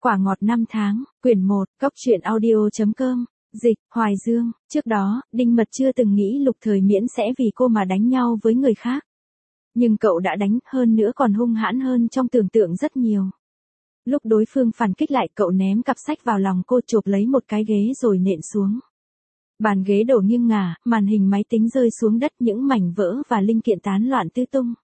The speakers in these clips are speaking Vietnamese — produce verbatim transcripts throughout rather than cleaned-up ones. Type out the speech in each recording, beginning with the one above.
Quả ngọt năm tháng, quyển một, cốc truyện audio.com, dịch, Hoài Dương. Trước đó, Đinh Mật chưa từng nghĩ Lục Thời Miễn sẽ vì cô mà đánh nhau với người khác. Nhưng cậu đã đánh, hơn nữa còn hung hãn hơn trong tưởng tượng rất nhiều. Lúc đối phương phản kích lại, cậu ném cặp sách vào lòng cô, chộp lấy một cái ghế rồi nện xuống. Bàn ghế đổ nghiêng ngả, màn hình máy tính rơi xuống đất, những mảnh vỡ và linh kiện tán loạn tứ tung.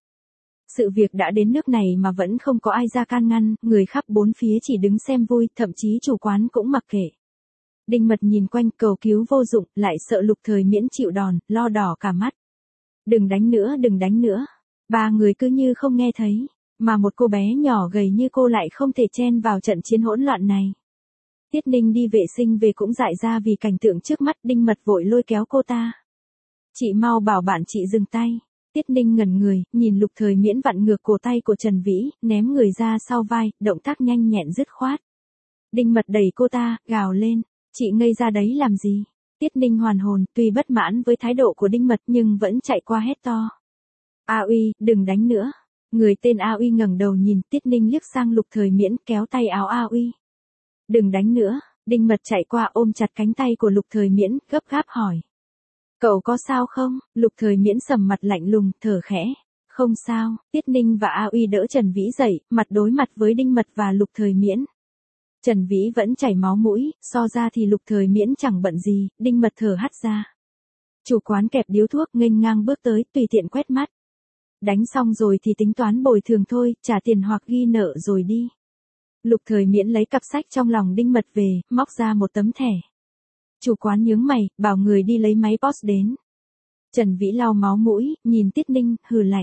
Sự việc đã đến nước này mà vẫn không có ai ra can ngăn, người khắp bốn phía chỉ đứng xem vui, thậm chí chủ quán cũng mặc kệ. Đinh Mật nhìn quanh, cầu cứu vô dụng, lại sợ Lục Thời Miễn chịu đòn, lo đỏ cả mắt. Đừng đánh nữa, đừng đánh nữa. Ba người cứ như không nghe thấy, mà một cô bé nhỏ gầy như cô lại không thể chen vào trận chiến hỗn loạn này. Tiết Ninh đi vệ sinh về cũng dại ra vì cảnh tượng trước mắt. Đinh Mật vội lôi kéo cô ta. Chị mau bảo bạn chị dừng tay. Tiết Ninh ngẩn người, nhìn Lục Thời Miễn vặn ngược cổ tay của Trần Vĩ, ném người ra sau vai, động tác nhanh nhẹn dứt khoát. Đinh Mật đẩy cô ta, gào lên, chị ngây ra đấy làm gì? Tiết Ninh hoàn hồn, tuy bất mãn với thái độ của Đinh Mật nhưng vẫn chạy qua hét to. A Uy, đừng đánh nữa. Người tên A Uy ngẩng đầu nhìn, Tiết Ninh liếc sang Lục Thời Miễn, kéo tay áo A Uy. Đừng đánh nữa. Đinh Mật chạy qua ôm chặt cánh tay của Lục Thời Miễn, gấp gáp hỏi. Cậu có sao không? Lục Thời Miễn sầm mặt lạnh lùng, thở khẽ. Không sao. Tiết Ninh và A Uy đỡ Trần Vĩ dậy, mặt đối mặt với Đinh Mật và Lục Thời Miễn. Trần Vĩ vẫn chảy máu mũi, so ra thì Lục Thời Miễn chẳng bận gì. Đinh Mật thở hắt ra. Chủ quán kẹp điếu thuốc, nghênh ngang bước tới, tùy tiện quét mắt. Đánh xong rồi thì tính toán bồi thường thôi, trả tiền hoặc ghi nợ rồi đi. Lục Thời Miễn lấy cặp sách trong lòng Đinh Mật về, móc ra một tấm thẻ. Chủ quán nhướng mày, bảo người đi lấy máy pê o ét đến. Trần Vĩ lau máu mũi, nhìn Tiết Ninh, hừ lạnh.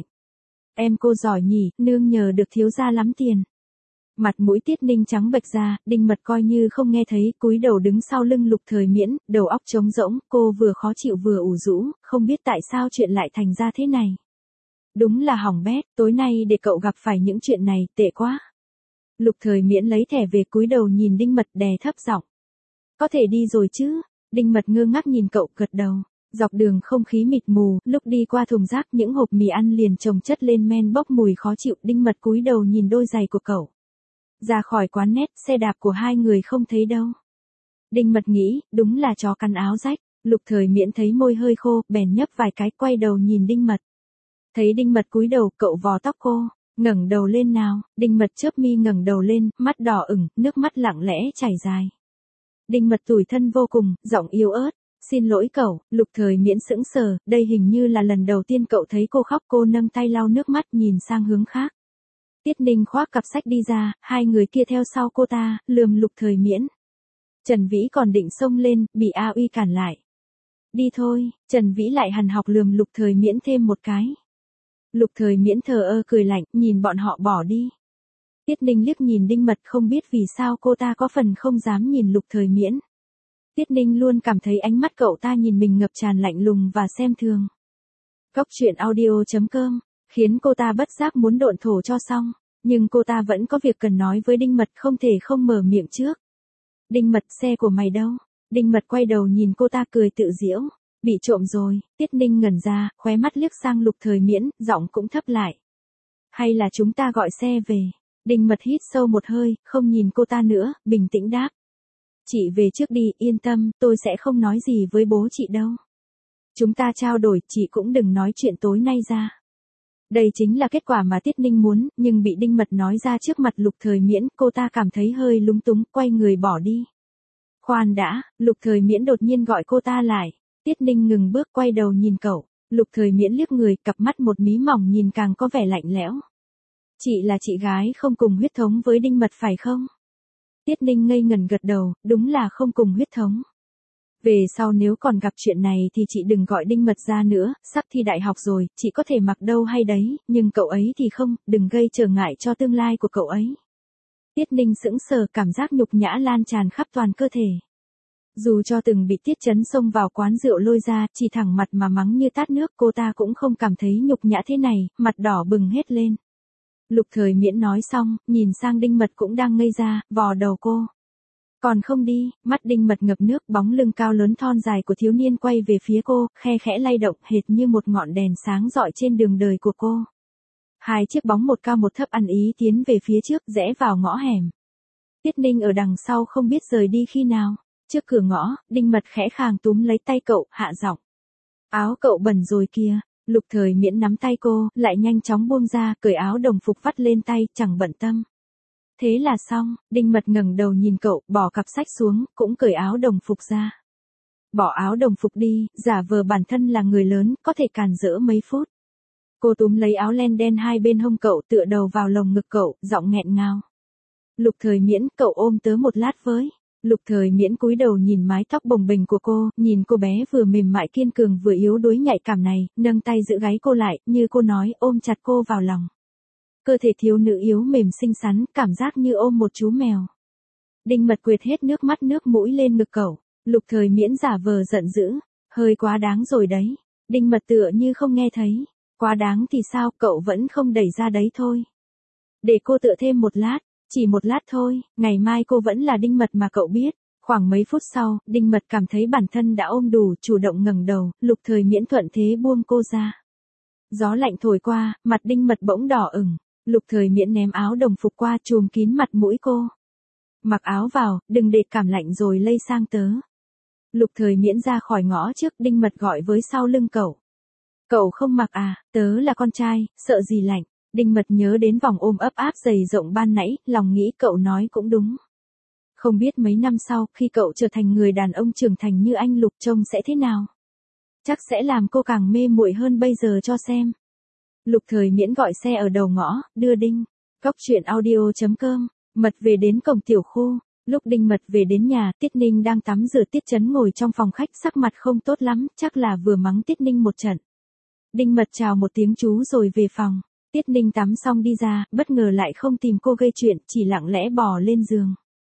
Em cô giỏi nhỉ, nương nhờ được thiếu gia lắm tiền. Mặt mũi Tiết Ninh trắng bệch ra, Đinh Mật coi như không nghe thấy, cúi đầu đứng sau lưng Lục Thời Miễn, đầu óc trống rỗng, cô vừa khó chịu vừa ủ rũ, không biết tại sao chuyện lại thành ra thế này. Đúng là hỏng bét, tối nay để cậu gặp phải những chuyện này, tệ quá. Lục Thời Miễn lấy thẻ về, cúi đầu nhìn Đinh Mật, đè thấp giọng. Có thể đi rồi chứ? Đinh Mật ngơ ngác nhìn cậu, gật đầu. Dọc đường không khí mịt mù, lúc đi qua thùng rác những hộp mì ăn liền chồng chất lên men bốc mùi khó chịu. Đinh Mật cúi đầu nhìn đôi giày của cậu. Ra khỏi quán net, xe đạp của hai người không thấy đâu. Đinh Mật nghĩ, đúng là chó cắn áo rách. Lục Thời Miễn thấy môi hơi khô, bèn nhấp vài cái, quay đầu nhìn Đinh Mật. Thấy Đinh Mật cúi đầu, cậu vò tóc cô. Ngẩng đầu lên nào. Đinh Mật chớp mi ngẩng đầu lên, mắt đỏ ửng, nước mắt lặng lẽ chảy dài. Đinh Mật tủi thân vô cùng, giọng yếu ớt. Xin lỗi cậu. Lục Thời Miễn sững sờ, đây hình như là lần đầu tiên cậu thấy cô khóc. Cô nâng tay lau nước mắt, nhìn sang hướng khác. Tiết Ninh khoác cặp sách đi ra, hai người kia theo sau cô ta, lườm Lục Thời Miễn. Trần Vĩ còn định xông lên, bị A Uy cản lại. Đi thôi. Trần Vĩ lại hằn học lườm Lục Thời Miễn thêm một cái. Lục Thời Miễn thờ ơ cười lạnh, nhìn bọn họ bỏ đi. Tiết Ninh liếc nhìn Đinh Mật, không biết vì sao cô ta có phần không dám nhìn Lục Thời Miễn. Tiết Ninh luôn cảm thấy ánh mắt cậu ta nhìn mình ngập tràn lạnh lùng và xem thường. Cốc truyện audio.com, khiến cô ta bất giác muốn độn thổ cho xong, nhưng cô ta vẫn có việc cần nói với Đinh Mật, không thể không mở miệng trước. Đinh Mật, xe của mày đâu? Đinh Mật quay đầu nhìn cô ta cười tự giễu. Bị trộm rồi. Tiết Ninh ngẩn ra, khóe mắt liếc sang Lục Thời Miễn, giọng cũng thấp lại. Hay là chúng ta gọi xe về? Đinh Mật hít sâu một hơi, không nhìn cô ta nữa, bình tĩnh đáp. Chị về trước đi, yên tâm, tôi sẽ không nói gì với bố chị đâu. Chúng ta trao đổi, chị cũng đừng nói chuyện tối nay ra. Đây chính là kết quả mà Tiết Ninh muốn, nhưng bị Đinh Mật nói ra trước mặt Lục Thời Miễn, cô ta cảm thấy hơi lúng túng, quay người bỏ đi. Khoan đã. Lục Thời Miễn đột nhiên gọi cô ta lại. Tiết Ninh ngừng bước, quay đầu nhìn cậu. Lục Thời Miễn liếc người, cặp mắt một mí mỏng nhìn càng có vẻ lạnh lẽo. Chị là chị gái không cùng huyết thống với Đinh Mật phải không? Tiết Ninh ngây ngẩn gật đầu, đúng là không cùng huyết thống. Về sau nếu còn gặp chuyện này thì chị đừng gọi Đinh Mật ra nữa, sắp thi đại học rồi, chị có thể mặc đâu hay đấy, nhưng cậu ấy thì không, đừng gây trở ngại cho tương lai của cậu ấy. Tiết Ninh sững sờ, cảm giác nhục nhã lan tràn khắp toàn cơ thể. Dù cho từng bị Tiết Chấn xông vào quán rượu lôi ra, chỉ thẳng mặt mà mắng như tát nước, cô ta cũng không cảm thấy nhục nhã thế này, mặt đỏ bừng hết lên. Lục Thời Miễn nói xong, nhìn sang Đinh Mật cũng đang ngây ra, vò đầu cô. Còn không đi. Mắt Đinh Mật ngập nước, bóng lưng cao lớn thon dài của thiếu niên quay về phía cô, khe khẽ lay động, hệt như một ngọn đèn sáng rọi trên đường đời của cô. Hai chiếc bóng một cao một thấp ăn ý tiến về phía trước, rẽ vào ngõ hẻm. Tiết Ninh ở đằng sau không biết rời đi khi nào. Trước cửa ngõ, Đinh Mật khẽ khàng túm lấy tay cậu, hạ giọng. Áo cậu bẩn rồi kìa. Lục Thời Miễn nắm tay cô, lại nhanh chóng buông ra, cởi áo đồng phục vắt lên tay, chẳng bận tâm. Thế là xong, Đinh Mật ngẩng đầu nhìn cậu, bỏ cặp sách xuống, cũng cởi áo đồng phục ra. Bỏ áo đồng phục đi, giả vờ bản thân là người lớn, có thể càn rỡ mấy phút. Cô túm lấy áo len đen hai bên hông cậu, tựa đầu vào lồng ngực cậu, giọng nghẹn ngào. Lục Thời Miễn, cậu ôm tớ một lát với. Lục Thời Miễn cúi đầu nhìn mái tóc bồng bềnh của cô, nhìn cô bé vừa mềm mại kiên cường vừa yếu đuối nhạy cảm này, nâng tay giữ gáy cô lại, như cô nói, ôm chặt cô vào lòng. Cơ thể thiếu nữ yếu mềm xinh xắn, cảm giác như ôm một chú mèo. Đinh Mật quệt hết nước mắt nước mũi lên ngực cậu. Lục Thời Miễn giả vờ giận dữ, hơi quá đáng rồi đấy. Đinh Mật tựa như không nghe thấy. Quá đáng thì sao, cậu vẫn không đẩy ra đấy thôi. Để cô tựa thêm một lát, chỉ một lát thôi, ngày mai cô vẫn là Đinh Mật mà cậu biết. Khoảng mấy phút sau, Đinh Mật cảm thấy bản thân đã ôm đủ, chủ động ngẩng đầu, Lục Thời Miễn thuận thế buông cô ra. Gió lạnh thổi qua, mặt Đinh Mật bỗng đỏ ửng. Lục Thời Miễn ném áo đồng phục qua, chùm kín mặt mũi cô. Mặc áo vào, đừng để cảm lạnh rồi lây sang tớ. Lục Thời Miễn ra khỏi ngõ trước, Đinh Mật gọi với sau lưng cậu. Cậu không mặc à, tớ là con trai, sợ gì lạnh. Đinh Mật nhớ đến vòng ôm ấp áp dày rộng ban nãy, lòng nghĩ cậu nói cũng đúng. Không biết mấy năm sau, khi cậu trở thành người đàn ông trưởng thành như anh Lục trông sẽ thế nào? Chắc sẽ làm cô càng mê muội hơn bây giờ cho xem. Lục Thời Miễn gọi xe ở đầu ngõ, đưa Đinh. Cóc truyện audio chấm com, Mật về đến cổng tiểu khu. Lúc Đinh Mật về đến nhà, Tiết Ninh đang tắm rửa, Tiết Chấn ngồi trong phòng khách sắc mặt không tốt lắm, chắc là vừa mắng Tiết Ninh một trận. Đinh Mật chào một tiếng chú rồi về phòng. Tiết Ninh tắm xong đi ra, bất ngờ lại không tìm cô gây chuyện, chỉ lặng lẽ bò lên giường.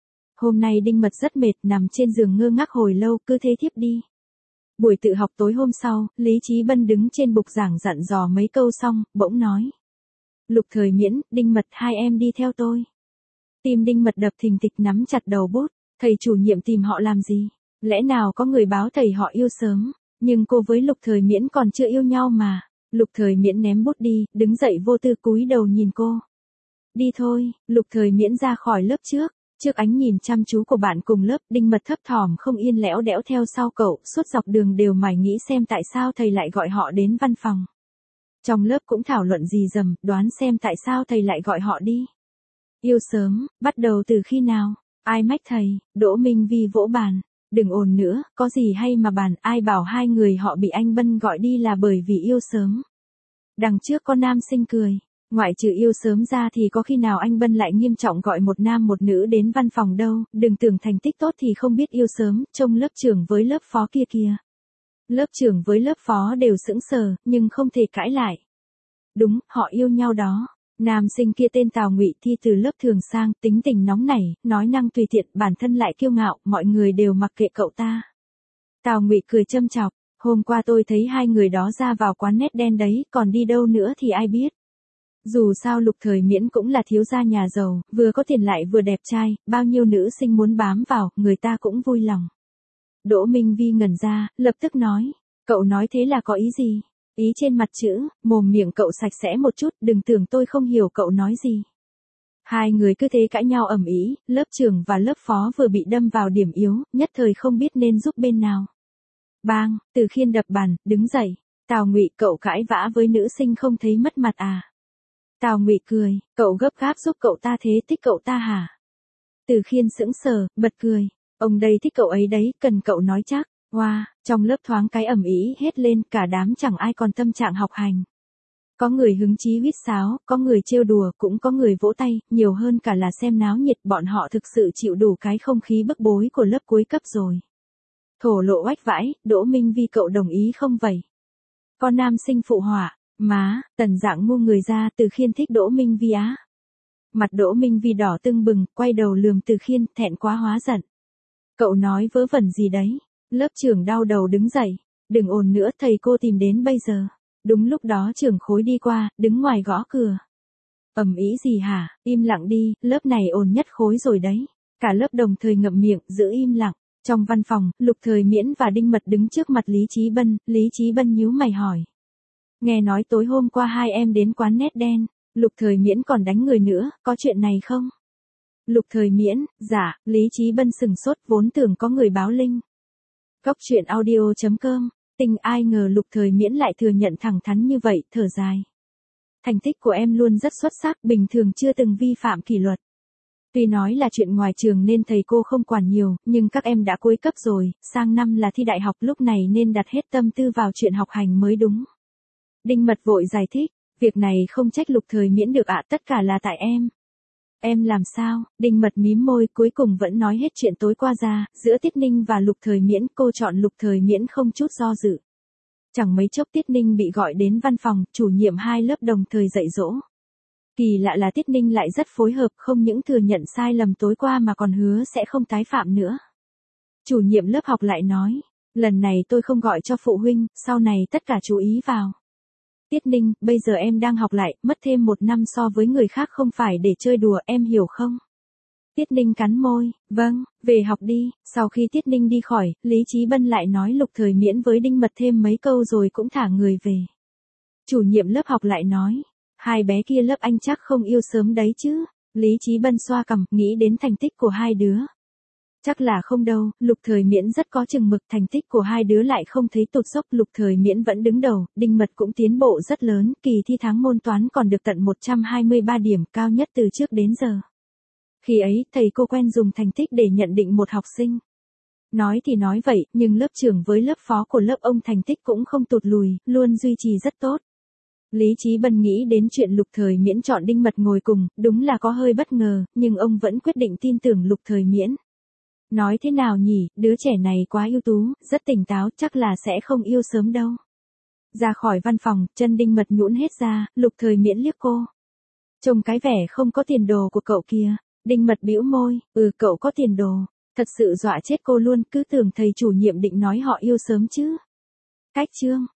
Hôm nay Đinh Mật rất mệt, nằm trên giường ngơ ngác hồi lâu, cứ thế thiếp đi. Buổi tự học tối hôm sau, Lý Chí Bân đứng trên bục giảng dặn dò mấy câu xong, bỗng nói. Lục Thời Miễn, Đinh Mật, hai em đi theo tôi. Tim Đinh Mật đập thình thịch, nắm chặt đầu bút, thầy chủ nhiệm tìm họ làm gì? Lẽ nào có người báo thầy họ yêu sớm, nhưng cô với Lục Thời Miễn còn chưa yêu nhau mà. Lục Thời Miễn ném bút đi, đứng dậy vô tư cúi đầu nhìn cô. Đi thôi, Lục Thời Miễn ra khỏi lớp trước. Trước ánh nhìn chăm chú của bạn cùng lớp, Đinh Mật thấp thỏm không yên lẽo đẽo theo sau cậu, suốt dọc đường đều mải nghĩ xem tại sao thầy lại gọi họ đến văn phòng. Trong lớp cũng thảo luận gì dầm, đoán xem tại sao thầy lại gọi họ đi. Yêu sớm, bắt đầu từ khi nào? Ai mách thầy? Đỗ Minh Vi vỗ bàn. Đừng ồn nữa, có gì hay mà bàn, ai bảo hai người họ bị anh Bân gọi đi là bởi vì yêu sớm. Đằng trước có nam sinh cười. Ngoại trừ yêu sớm ra thì có khi nào anh Bân lại nghiêm trọng gọi một nam một nữ đến văn phòng đâu, đừng tưởng thành tích tốt thì không biết yêu sớm, trông lớp trưởng với lớp phó kia kìa. Lớp trưởng với lớp phó đều sững sờ, nhưng không thể cãi lại. Đúng, họ yêu nhau đó. Nam sinh kia tên Tào Ngụy, thi từ lớp thường sang, tính tình nóng nảy, nói năng tùy tiện, bản thân lại kiêu ngạo, mọi người đều mặc kệ cậu ta. Tào Ngụy cười châm chọc, hôm qua tôi thấy hai người đó ra vào quán nét đen đấy, còn đi đâu nữa thì ai biết. Dù sao Lục Thời Miễn cũng là thiếu gia nhà giàu, vừa có tiền lại vừa đẹp trai, bao nhiêu nữ sinh muốn bám vào, người ta cũng vui lòng. Đỗ Minh Vi ngẩn ra, lập tức nói, cậu nói thế là có ý gì? Ý trên mặt chữ, mồm miệng cậu sạch sẽ một chút, đừng tưởng tôi không hiểu cậu nói gì. Hai người cứ thế cãi nhau ầm ĩ, lớp trưởng và lớp phó vừa bị đâm vào điểm yếu, nhất thời không biết nên giúp bên nào. Bang, Từ Khiên đập bàn, đứng dậy. Tào Ngụy, cậu cãi vã với nữ sinh không thấy mất mặt à? Tào Ngụy cười, cậu gấp gáp giúp cậu ta thế, thích cậu ta hả? Từ Khiên sững sờ, bật cười, ông đây thích cậu ấy đấy, cần cậu nói chắc. Wow, trong lớp thoáng cái ầm ĩ hết lên, cả đám chẳng ai còn tâm trạng học hành. Có người hứng chí huýt sáo, có người trêu đùa, cũng có người vỗ tay, nhiều hơn cả là xem náo nhiệt, bọn họ thực sự chịu đủ cái không khí bức bối của lớp cuối cấp rồi. Thổ lộ oách vãi, Đỗ Minh Vi, cậu đồng ý không vậy? Có nam sinh phụ họa, má, Tần Dạng ngu người ra, Từ Khiên thích Đỗ Minh Vi á. Mặt Đỗ Minh Vi đỏ tưng bừng, quay đầu lườm Từ Khiên, thẹn quá hóa giận. Cậu nói vớ vẩn gì đấy? Lớp trưởng đau đầu đứng dậy, đừng ồn nữa, thầy cô tìm đến bây giờ. Đúng lúc đó trưởng khối đi qua, đứng ngoài gõ cửa. Ầm ĩ gì hả, im lặng đi, lớp này ồn nhất khối rồi đấy. Cả lớp đồng thời ngậm miệng, giữ im lặng. Trong văn phòng, Lục Thời Miễn và Đinh Mật đứng trước mặt Lý Chí Bân, Lý Chí Bân nhíu mày hỏi. Nghe nói tối hôm qua hai em đến quán nét đen, Lục Thời Miễn còn đánh người nữa, có chuyện này không? Lục Thời Miễn, dạ, Lý Chí Bân sừng sốt vốn tưởng có người báo linh. Góc truyện audio.com, tình ai ngờ Lục Thời Miễn lại thừa nhận thẳng thắn như vậy, thở dài. Thành tích của em luôn rất xuất sắc, bình thường chưa từng vi phạm kỷ luật. Tuy nói là chuyện ngoài trường nên thầy cô không quản nhiều, nhưng các em đã cuối cấp rồi, sang năm là thi đại học, lúc này nên đặt hết tâm tư vào chuyện học hành mới đúng. Đinh Mật vội giải thích, việc này không trách Lục Thời Miễn được ạ, tất cả là tại em. Em làm sao? Đinh Mật mím môi, cuối cùng vẫn nói hết chuyện tối qua ra, giữa Tiết Ninh và Lục Thời Miễn, cô chọn Lục Thời Miễn không chút do dự. Chẳng mấy chốc Tiết Ninh bị gọi đến văn phòng, chủ nhiệm hai lớp đồng thời dạy dỗ. Kỳ lạ là Tiết Ninh lại rất phối hợp, không những thừa nhận sai lầm tối qua mà còn hứa sẽ không tái phạm nữa. Chủ nhiệm lớp học lại nói, lần này tôi không gọi cho phụ huynh, sau này tất cả chú ý vào. Tiết Ninh, bây giờ em đang học lại, mất thêm một năm so với người khác không phải để chơi đùa, em hiểu không? Tiết Ninh cắn môi, vâng, về học đi. Sau khi Tiết Ninh đi khỏi, Lý Chí Bân lại nói Lục Thời Miễn với Đinh Mật thêm mấy câu rồi cũng thả người về. Chủ nhiệm lớp học lại nói, hai bé kia lớp anh chắc không yêu sớm đấy chứ. Lý Chí Bân xoa cằm, nghĩ đến thành tích của hai đứa. Chắc là không đâu, Lục Thời Miễn rất có chừng mực, thành tích của hai đứa lại không thấy tụt dốc, Lục Thời Miễn vẫn đứng đầu, Đinh Mật cũng tiến bộ rất lớn, kỳ thi tháng môn toán còn được tận một trăm hai mươi ba điểm, cao nhất từ trước đến giờ. Khi ấy, thầy cô quen dùng thành tích để nhận định một học sinh. Nói thì nói vậy, nhưng lớp trưởng với lớp phó của lớp ông thành tích cũng không tụt lùi, luôn duy trì rất tốt. Lý Chí Bân nghĩ đến chuyện Lục Thời Miễn chọn Đinh Mật ngồi cùng, đúng là có hơi bất ngờ, nhưng ông vẫn quyết định tin tưởng Lục Thời Miễn. Nói thế nào nhỉ, đứa trẻ này quá ưu tú, rất tỉnh táo, chắc là sẽ không yêu sớm đâu. Ra khỏi văn phòng, chân Đinh Mật nhũn hết ra, Lục Thời Miễn liếc cô. Trông cái vẻ không có tiền đồ của cậu kia. Đinh Mật bĩu môi, ừ cậu có tiền đồ. Thật sự dọa chết cô luôn, cứ tưởng thầy chủ nhiệm định nói họ yêu sớm chứ. Cách chương.